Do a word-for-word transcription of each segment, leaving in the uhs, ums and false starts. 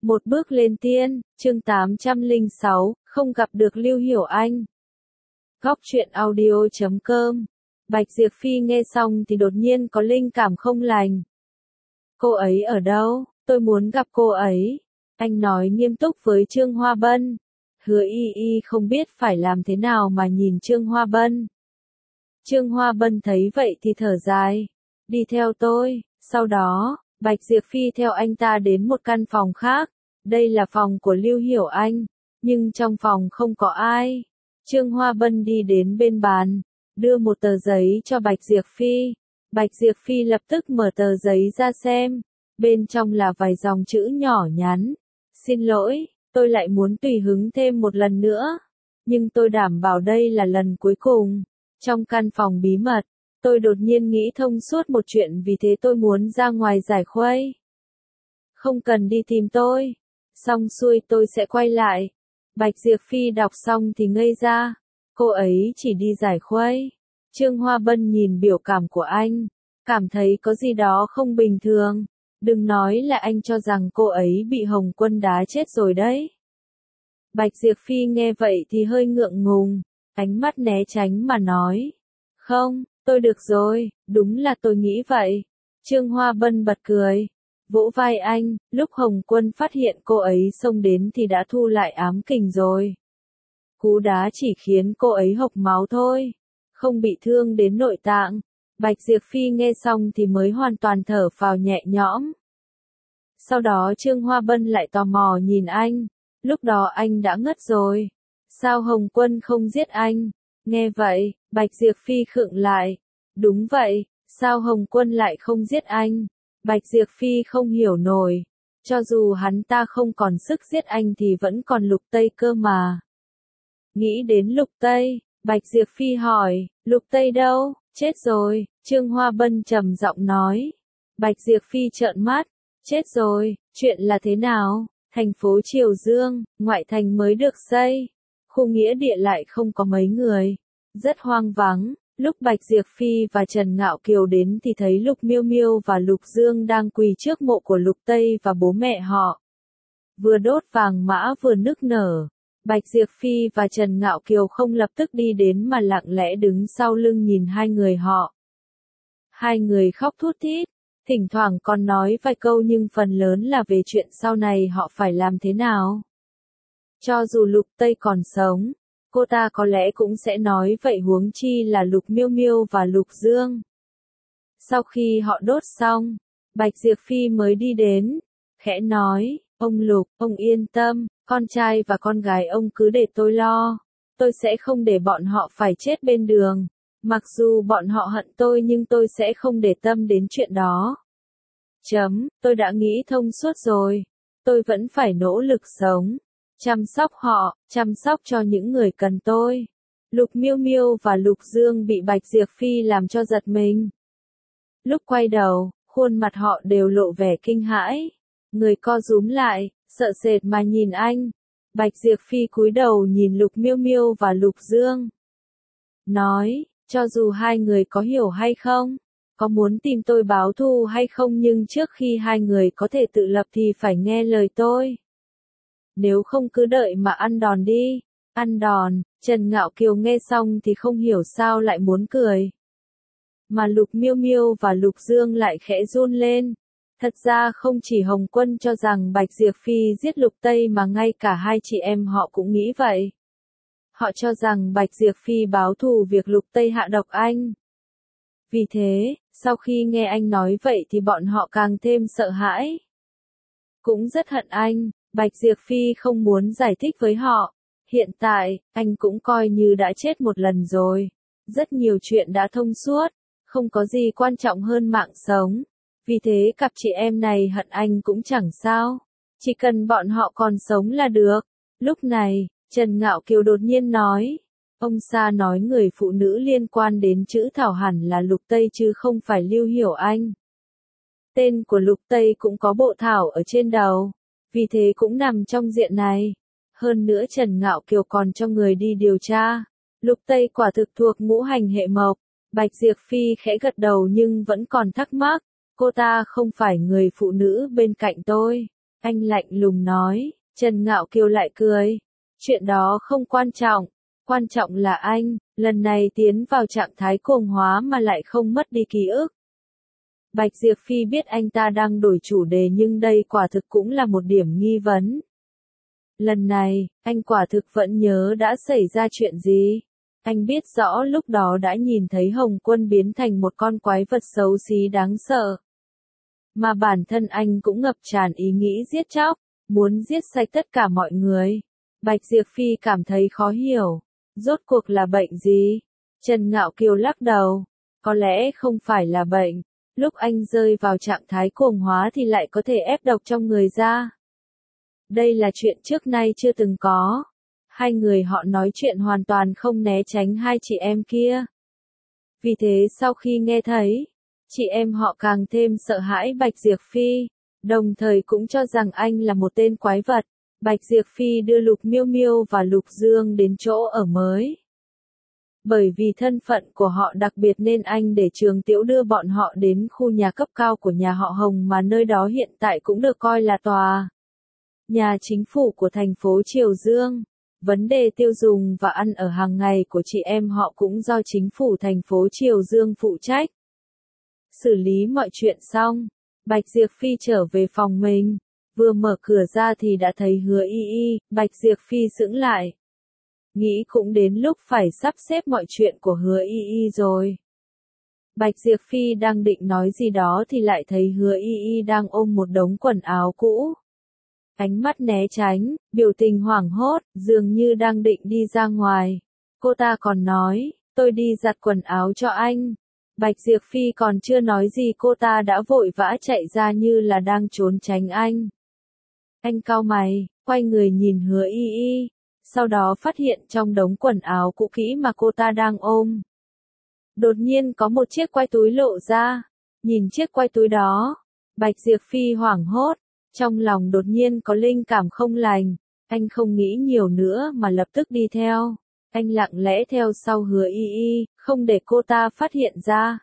Một bước lên tiên, chương tám trăm lẻ sáu, không gặp được Lưu Hiểu Anh. Góc truyện audio chấm com. Bạch Diệp Phi nghe xong thì đột nhiên có linh cảm không lành. Cô ấy ở đâu? Tôi muốn gặp cô ấy. Anh nói nghiêm túc với Trương Hoa Bân. Hứa Y Y không biết phải làm thế nào mà nhìn Trương Hoa Bân. Trương Hoa Bân thấy vậy thì thở dài. Đi theo tôi. Sau đó, Bạch Diệp Phi theo anh ta đến một căn phòng khác. Đây là phòng của Lưu Hiểu Anh, nhưng trong phòng không có ai. Trương Hoa Bân đi đến bên bàn, đưa một tờ giấy cho Bạch Diệp Phi. Bạch Diệp Phi lập tức mở tờ giấy ra xem. Bên trong là vài dòng chữ nhỏ nhắn. Xin lỗi, tôi lại muốn tùy hứng thêm một lần nữa. Nhưng tôi đảm bảo đây là lần cuối cùng. Trong căn phòng bí mật, tôi đột nhiên nghĩ thông suốt một chuyện, vì thế tôi muốn ra ngoài giải khuây. Không cần đi tìm tôi. Xong xuôi tôi sẽ quay lại. Bạch Diệp Phi đọc xong thì ngây ra. Cô ấy chỉ đi giải khuây. Trương Hoa Bân nhìn biểu cảm của anh, cảm thấy có gì đó không bình thường. Đừng nói là anh cho rằng cô ấy bị Hồng Quân đá chết rồi đấy. Bạch Diệp Phi nghe vậy thì hơi ngượng ngùng, ánh mắt né tránh mà nói. Không, tôi được rồi, đúng là tôi nghĩ vậy. Trương Hoa Bân bật cười, vỗ vai anh. Lúc Hồng Quân phát hiện cô ấy xông đến thì đã thu lại ám kình rồi. Cú đá chỉ khiến cô ấy hộc máu thôi, không bị thương đến nội tạng. Bạch Diệp Phi nghe xong thì mới hoàn toàn thở phào nhẹ nhõm. Sau đó Trương Hoa Bân lại tò mò nhìn anh. Lúc đó anh đã ngất rồi. Sao Hồng Quân không giết anh? Nghe vậy, Bạch Diệp Phi khựng lại. Đúng vậy, sao Hồng Quân lại không giết anh? Bạch Diệp Phi không hiểu nổi. Cho dù hắn ta không còn sức giết anh thì vẫn còn Lục Tây cơ mà. Nghĩ đến Lục Tây, Bạch Diệp Phi hỏi, Lục Tây đâu? Chết rồi, Trương Hoa Bân trầm giọng nói. Bạch Diệp Phi trợn mắt, chết rồi, chuyện là thế nào? Thành phố Triều Dương, ngoại thành mới được xây. Khu nghĩa địa lại không có mấy người. Rất hoang vắng. Lúc Bạch Diệp Phi và Trần Ngạo Kiều đến thì thấy Lục Miêu Miêu và Lục Dương đang quỳ trước mộ của Lục Tây và bố mẹ họ. Vừa đốt vàng mã vừa nức nở. Bạch Diệp Phi và Trần Ngạo Kiều không lập tức đi đến mà lặng lẽ đứng sau lưng nhìn hai người họ. Hai người khóc thút thít, thỉnh thoảng còn nói vài câu nhưng phần lớn là về chuyện sau này họ phải làm thế nào. Cho dù Lục Tây còn sống, cô ta có lẽ cũng sẽ nói vậy, huống chi là Lục Miêu Miêu và Lục Dương. Sau khi họ đốt xong, Bạch Diệp Phi mới đi đến, khẽ nói, ông Lục, ông yên tâm, con trai và con gái ông cứ để tôi lo. Tôi sẽ không để bọn họ phải chết bên đường. Mặc dù bọn họ hận tôi nhưng tôi sẽ không để tâm đến chuyện đó. Chấm, tôi đã nghĩ thông suốt rồi. Tôi vẫn phải nỗ lực sống. Chăm sóc họ, chăm sóc cho những người cần tôi. Lục Miêu Miêu và Lục Dương bị Bạch Diệp Phi làm cho giật mình. Lúc quay đầu, khuôn mặt họ đều lộ vẻ kinh hãi. Người co rúm lại, sợ sệt mà nhìn anh. Bạch Diệp Phi cúi đầu nhìn Lục Miêu Miêu và Lục Dương. Nói, cho dù hai người có hiểu hay không, có muốn tìm tôi báo thù hay không, nhưng trước khi hai người có thể tự lập thì phải nghe lời tôi. Nếu không cứ đợi mà ăn đòn đi. Ăn đòn. Trần Ngạo Kiều nghe xong thì không hiểu sao lại muốn cười. Mà Lục Miêu Miêu và Lục Dương lại khẽ run lên. Thật ra không chỉ Hồng Quân cho rằng Bạch Diệp Phi giết Lục Tây mà ngay cả hai chị em họ cũng nghĩ vậy. Họ cho rằng Bạch Diệp Phi báo thù việc Lục Tây hạ độc anh. Vì thế, sau khi nghe anh nói vậy thì bọn họ càng thêm sợ hãi. Cũng rất hận anh. Bạch Diệp Phi không muốn giải thích với họ. Hiện tại, anh cũng coi như đã chết một lần rồi. Rất nhiều chuyện đã thông suốt. Không có gì quan trọng hơn mạng sống. Vì thế cặp chị em này hận anh cũng chẳng sao. Chỉ cần bọn họ còn sống là được. Lúc này, Trần Ngạo Kiều đột nhiên nói. Ông Sa nói người phụ nữ liên quan đến chữ Thảo hẳn là Lục Tây chứ không phải Lưu Hiểu Anh. Tên của Lục Tây cũng có bộ thảo ở trên đầu. Vì thế cũng nằm trong diện này. Hơn nữa Trần Ngạo Kiều còn cho người đi điều tra. Lục Tây quả thực thuộc ngũ hành hệ mộc. Bạch Diệp Phi khẽ gật đầu nhưng vẫn còn thắc mắc. Cô ta không phải người phụ nữ bên cạnh tôi. Anh lạnh lùng nói. Trần Ngạo Kiều lại cười. Chuyện đó không quan trọng. Quan trọng là anh, lần này tiến vào trạng thái cuồng hóa mà lại không mất đi ký ức. Bạch Diệp Phi biết anh ta đang đổi chủ đề nhưng đây quả thực cũng là một điểm nghi vấn. Lần này, anh quả thực vẫn nhớ đã xảy ra chuyện gì. Anh biết rõ lúc đó đã nhìn thấy Hồng Quân biến thành một con quái vật xấu xí đáng sợ. Mà bản thân anh cũng ngập tràn ý nghĩ giết chóc, muốn giết sạch tất cả mọi người. Bạch Diệp Phi cảm thấy khó hiểu. Rốt cuộc là bệnh gì? Trần Ngạo Kiều lắc đầu. Có lẽ không phải là bệnh. Lúc anh rơi vào trạng thái cuồng hóa thì lại có thể ép độc trong người ra. Đây là chuyện trước nay chưa từng có. Hai người họ nói chuyện hoàn toàn không né tránh hai chị em kia. Vì thế sau khi nghe thấy, chị em họ càng thêm sợ hãi Bạch Diệp Phi, đồng thời cũng cho rằng anh là một tên quái vật. Bạch Diệp Phi đưa Lục Miêu Miêu và Lục Dương đến chỗ ở mới. Bởi vì thân phận của họ đặc biệt nên anh để Trường Tiễu đưa bọn họ đến khu nhà cấp cao của nhà họ Hồng mà nơi đó hiện tại cũng được coi là tòa nhà chính phủ của thành phố Triều Dương. Vấn đề tiêu dùng và ăn ở hàng ngày của chị em họ cũng do chính phủ thành phố Triều Dương phụ trách. Xử lý mọi chuyện xong, Bạch Diệp Phi trở về phòng mình. Vừa mở cửa ra thì đã thấy Hứa Y Y. Bạch Diệp Phi sững lại. Nghĩ cũng đến lúc phải sắp xếp mọi chuyện của Hứa Y Y rồi. Bạch Diệp Phi đang định nói gì đó thì lại thấy Hứa Y Y đang ôm một đống quần áo cũ. Ánh mắt né tránh, biểu tình hoảng hốt, dường như đang định đi ra ngoài. Cô ta còn nói, tôi đi giặt quần áo cho anh. Bạch Diệp Phi còn chưa nói gì cô ta đã vội vã chạy ra như là đang trốn tránh anh. Anh cau mày, quay người nhìn Hứa Y Y, sau đó phát hiện trong đống quần áo cũ kỹ mà cô ta đang ôm. Đột nhiên có một chiếc quai túi lộ ra, nhìn chiếc quai túi đó, Bạch Diệp Phi hoảng hốt, trong lòng đột nhiên có linh cảm không lành, anh không nghĩ nhiều nữa mà lập tức đi theo. Anh lặng lẽ theo sau Hứa Y Y, không để cô ta phát hiện ra.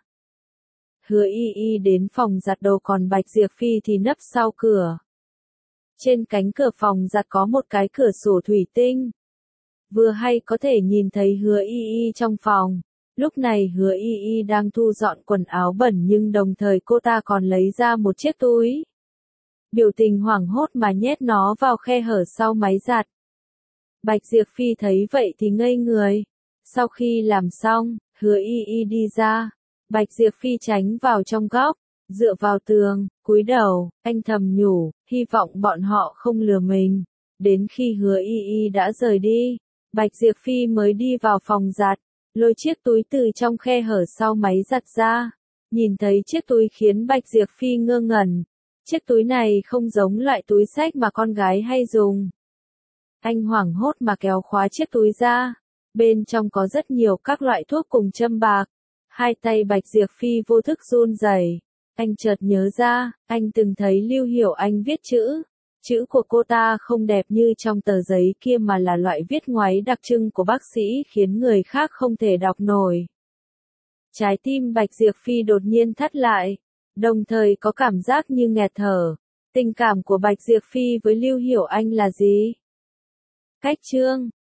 Hứa Y Y đến phòng giặt đồ còn Bạch Diệp Phi thì nấp sau cửa. Trên cánh cửa phòng giặt có một cái cửa sổ thủy tinh. Vừa hay có thể nhìn thấy Hứa Y Y trong phòng. Lúc này Hứa Y Y đang thu dọn quần áo bẩn nhưng đồng thời cô ta còn lấy ra một chiếc túi. Biểu tình hoảng hốt mà nhét nó vào khe hở sau máy giặt. Bạch Diệp Phi thấy vậy thì ngây người. Sau khi làm xong, Hứa Y Y đi ra. Bạch Diệp Phi tránh vào trong góc, dựa vào tường, cúi đầu, anh thầm nhủ, hy vọng bọn họ không lừa mình. Đến khi Hứa Y Y đã rời đi, Bạch Diệp Phi mới đi vào phòng giặt, lôi chiếc túi từ trong khe hở sau máy giặt ra. Nhìn thấy chiếc túi khiến Bạch Diệp Phi ngơ ngẩn. Chiếc túi này không giống loại túi xách mà con gái hay dùng. Anh hoảng hốt mà kéo khóa chiếc túi ra. Bên trong có rất nhiều các loại thuốc cùng châm bạc. Hai tay Bạch Diệp Phi vô thức run rẩy. Anh chợt nhớ ra, anh từng thấy Lưu Hiểu Anh viết chữ. Chữ của cô ta không đẹp như trong tờ giấy kia mà là loại viết ngoáy đặc trưng của bác sĩ khiến người khác không thể đọc nổi. Trái tim Bạch Diệp Phi đột nhiên thắt lại, đồng thời có cảm giác như nghẹt thở. Tình cảm của Bạch Diệp Phi với Lưu Hiểu Anh là gì? Cách chương